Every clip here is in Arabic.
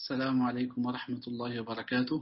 السلام عليكم ورحمة الله وبركاته.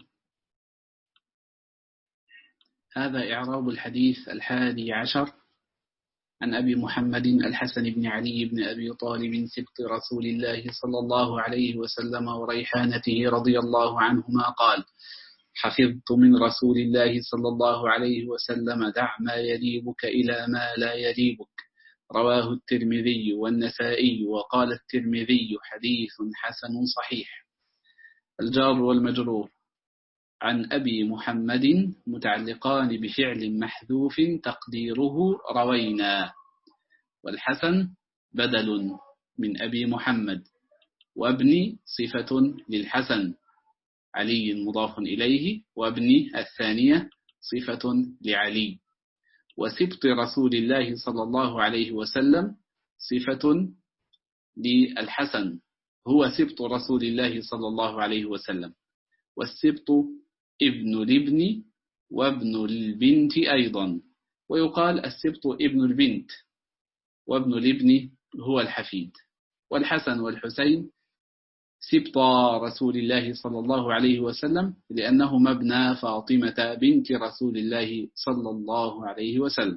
هذا إعراب الحديث 11 عن أبي محمد الحسن بن علي بن أبي طالب سبط رسول الله صلى الله عليه وسلم وريحانته رضي الله عنهما قال: حفظت من رسول الله صلى الله عليه وسلم: دع ما يريبك إلى ما لا يريبك. رواه الترمذي والنسائي، وقال الترمذي: حديث حسن صحيح. الجار والمجرور عن أبي محمد متعلقان بفعل محذوف تقديره روينا، والحسن بدل من أبي محمد، وابن صفة للحسن، علي مضاف إليه، وابن الثانية صفة لعلي. وسبط رسول الله صلى الله عليه وسلم صفة للحسن، هو سبط رسول الله صلى الله عليه وسلم. والسبط ابن الابن وابن البنت أيضا، ويقال السبط ابن البنت، وابن الابن هو الحفيد. والحسن والحسين سبطا رسول الله صلى الله عليه وسلم لأنهما ابنا فاطمة بنت رسول الله صلى الله عليه وسلم.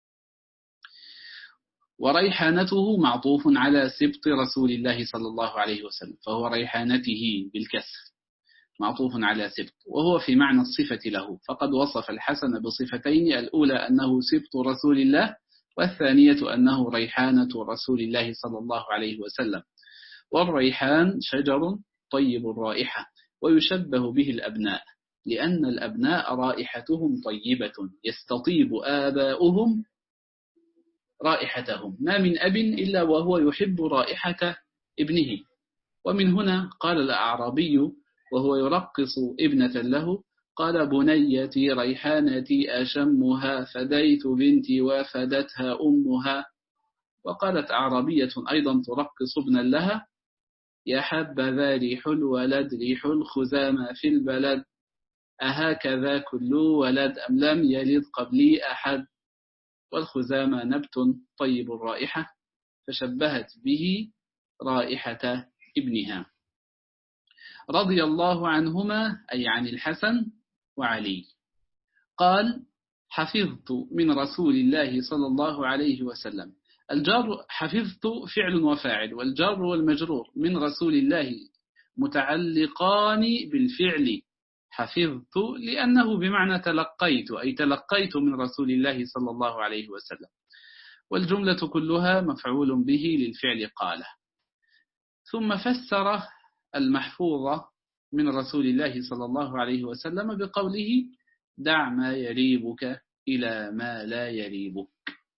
وريحانته معطوف على سبط رسول الله صلى الله عليه وسلم، فهو ريحانته بالكسر معطوف على سبط، وهو في معنى الصفة له، فقد وصف الحسن بصفتين: الأولى أنه سبط رسول الله، والثانية أنه ريحانة رسول الله صلى الله عليه وسلم. والريحان شجر طيب الرائحة، ويشبه به الأبناء، لأن الأبناء رائحتهم طيبة، يستطيب آباؤهم رائحتهم، ما من أب إلا وهو يحب رائحة ابنه. ومن هنا قال الأعرابي وهو يرقص ابنة له: قال: بنيتي ريحانتي أشمها، فديت بنتي وفدتها أمها. وقالت أعرابية أيضا ترقص ابنا لها: يا حبذا ريح الولد، ريح الخزامى في البلد، أهكذا كل ولد أم لم يلد قبلي أحد. والخزامى نبت طيب الرائحة، فشبهت به رائحة ابنها. رضي الله عنهما، أي عن الحسن وعلي. قال: حفظت من رسول الله صلى الله عليه وسلم. الجار حفظت فعل وفاعل، والجار والمجرور من رسول الله متعلقان بالفعل حفظت، لأنه بمعنى تلقيت، أي تلقيت من رسول الله صلى الله عليه وسلم. والجملة كلها مفعول به للفعل قاله. ثم فسر المحفوظ من رسول الله صلى الله عليه وسلم بقوله: دع ما يريبك إلى ما لا يريبك.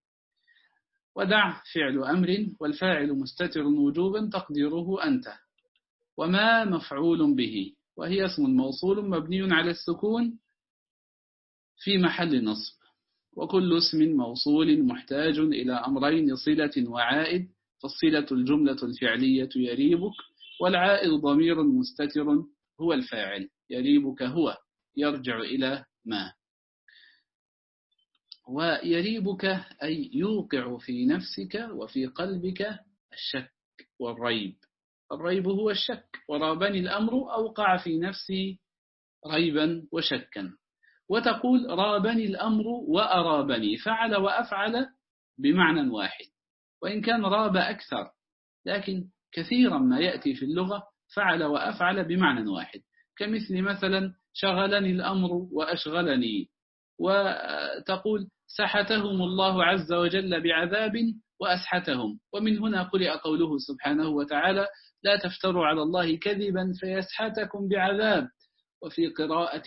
ودع فعل أمر، والفاعل مستتر وجوبا تقديره أنت، وما مفعول به، وهي اسم موصول مبني على السكون في محل نصب. وكل اسم موصول محتاج إلى أمرين: صلة وعائد. فالصلة الجملة الفعلية يريبك، والعائد ضمير مستتر هو الفاعل، يريبك هو يرجع إلى ما. ويريبك أي يوقع في نفسك وفي قلبك الشك والريب. الريب هو الشك، ورابني الأمر أوقع في نفسي ريبا وشكا. وتقول: رابني الأمر وأرابني، فعل وأفعل بمعنى واحد، وإن كان راب أكثر، لكن كثيرا ما يأتي في اللغة فعل وأفعل بمعنى واحد، كمثل مثلا شغلني الأمر وأشغلني. وتقول: سحتهم الله عز وجل بعذاب وأسحتهم. ومن هنا قرئ قوله سبحانه وتعالى: لا تفتروا على الله كذبا فيسحتكم بعذاب. وفي قراءة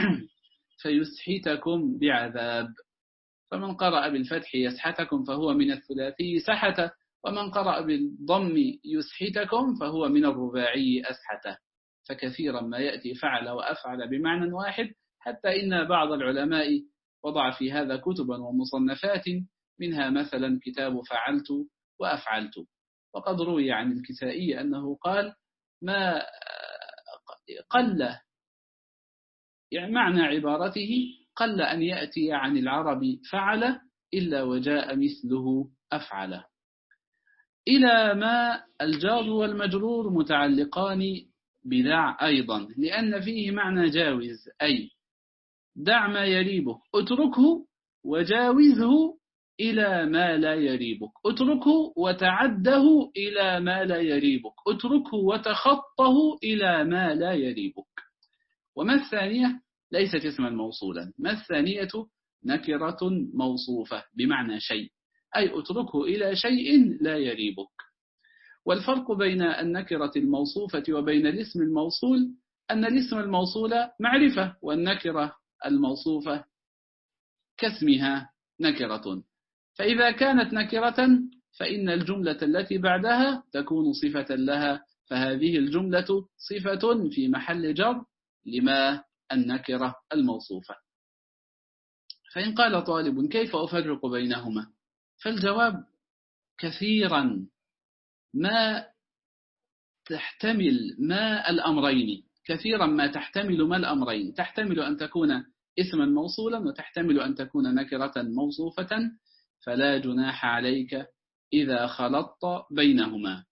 فيسحتكم بعذاب. فمن قرأ بالفتح يسحتكم فهو من الثلاثي سحت، ومن قرأ بالضم يسحتكم فهو من الرباعي أسحته. فكثيرا ما يأتي فعل وأفعل بمعنى واحد، حتى إن بعض العلماء وضع في هذا كتبا ومصنفات، منها مثلا كتاب فعلت وأفعلت. وقد روي عن الكسائي أنه قال: ما قل، يعني معنى عبارته: قل أن يأتي عن العرب فعل إلا وجاء مثله أفعل. إلى ما الجار والمجرور متعلقان بدع أيضا، لأن فيه معنى جاوز، أي دع ما يريبك، اتركه وجاوزه إلى ما لا يريبك، اتركه وتعده إلى ما لا يريبك، اتركه وتخطه إلى ما لا يريبك. وما الثانية ليست اسما موصولا، ما الثانية نكرة موصوفة بمعنى شيء، أي اتركه إلى شيء لا يريبك. والفرق بين النكرة الموصوفة وبين الاسم الموصول أن الاسم الموصول معرفة، والنكرة الموصوفة كاسمها نكرة. فإذا كانت نكرة فإن الجملة التي بعدها تكون صفة لها، فهذه الجملة صفة في محل جر لما النكرة الموصوفة. فإن قال طالب كيف أفرق بينهما؟ فالجواب كثيرا ما تحتمل ما الأمرين، كثيرا ما تحتمل ما الأمرين، تحتمل أن تكون اسما موصولا وتحتمل أن تكون نكرة موصوفة، فلا جناح عليك إذا خلطت بينهما.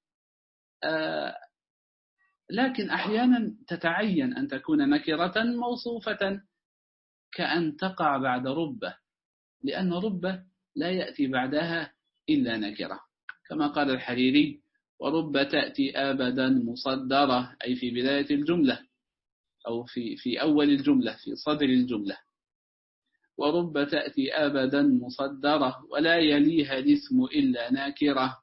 لكن أحيانا تتعين أن تكون نكرة موصوفة، كأن تقع بعد ربة، لأن ربة لا يأتي بعدها إلا نكرة، كما قال الحريري: ورب تأتي أبدا مصدرة، أي في بداية الجملة أو في أول الجملة، في صدر الجملة. ورب تأتي أبدا مصدرة ولا يليها الاسم إلا ناكرة.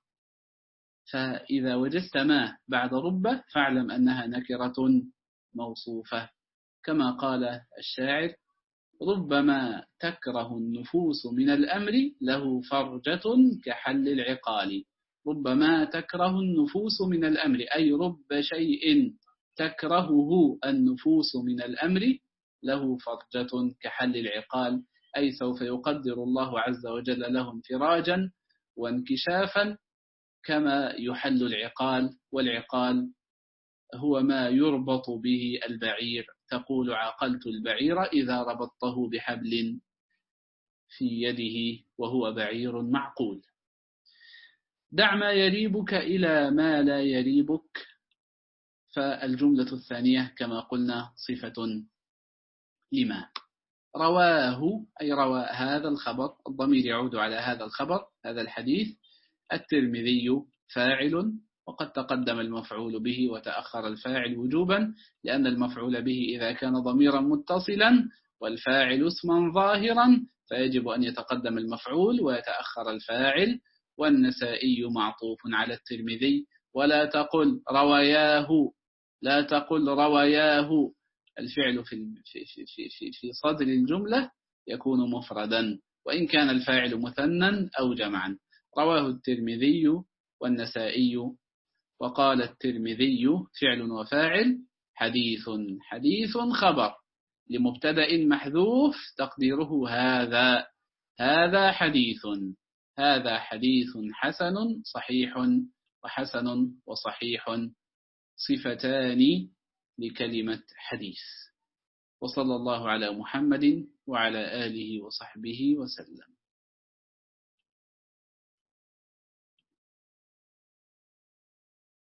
فإذا وجدت ما بعد رب فاعلم أنها نكرة موصوفة، كما قال الشاعر: ربما تكره النفوس من الأمر له فرجة كحل العقال. ربما تكره النفوس من الأمر، أي رب شيء تكرهه النفوس من الأمر له فرجة كحل العقال، أي سوف يقدر الله عز وجل له انفراجا وانكشافا كما يحل العقال. والعقال هو ما يربط به البعير، تقول عقلت البعير إذا ربطته بحبل في يده وهو بعير معقول. دع ما يريبك إلى ما لا يريبك، فالجملة الثانية كما قلنا صفة لما. رواه، أي روى هذا الخبر، الضمير يعود على هذا الخبر، هذا الحديث، الترمذي فاعل، وقد تقدم المفعول به وتأخر الفاعل وجوبا، لأن المفعول به إذا كان ضميرا متصلا والفاعل اسما ظاهرا فيجب أن يتقدم المفعول ويتأخر الفاعل. والنسائي معطوف على الترمذي، ولا تقل رواياه، لا تقل رواياه، الفعل في صدر الجملة يكون مفردا وإن كان الفاعل مثنى أو جمعا. رواه الترمذي والنسائي. وقال الترمذي فعل وفاعل، حديث، حديث خبر لمبتدأ محذوف تقديره هذا، هذا حديث، هذا حديث حسن صحيح، وحسن وصحيح صفتان لكلمة حديث. وصلى الله على محمد وعلى آله وصحبه وسلم.